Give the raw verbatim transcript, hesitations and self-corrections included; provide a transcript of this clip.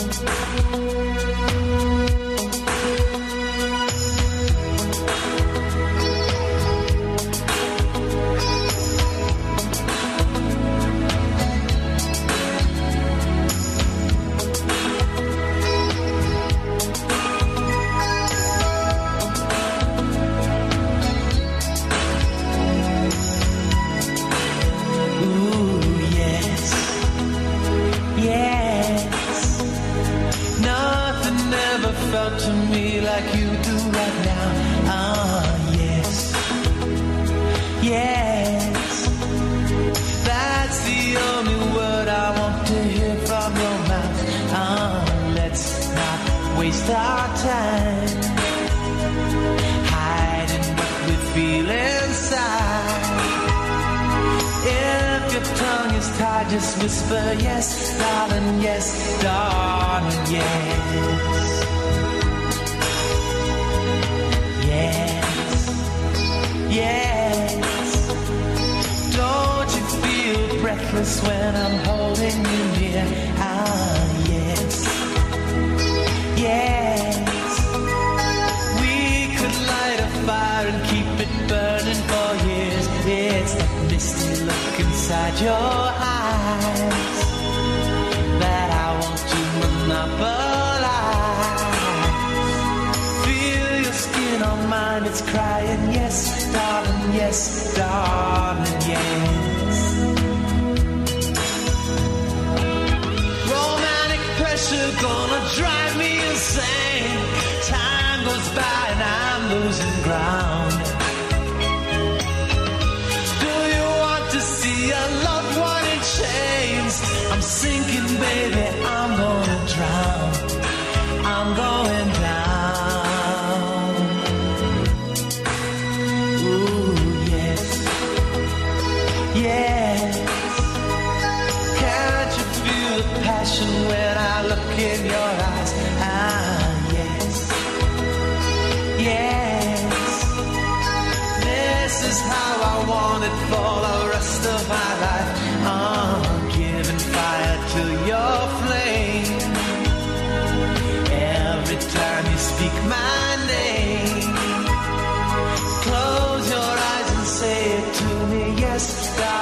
To me like you do right now. Ah, yes, yes, that's the only word I want to hear from your mouth. Ah, let's not waste our time hiding what we feel inside. If your tongue is tied, just whisper yes, darling, yes, darling, yes. Yes, don't you feel breathless when I'm holding you near? Ah, yes, yes, we could light a fire and keep it burning for years. It's that misty look inside your eyes that I want to monopolize. Feel your skin on mine, it's crying yes, darling, yes, darling, yes. Romantic pressure gonna drive me insane. Time goes by and I'm losing ground. Do you want to see a loved one in chains? I'm sinking, baby, I'm gonna drown. I'm going down. Yes, can't you feel the passion when I look in your eyes? Ah, yes, yes, this is how I want it for the rest of my life. Oh, giving fire to your flame every time you speak my name. Close your eyes and say it to me, yes, darling.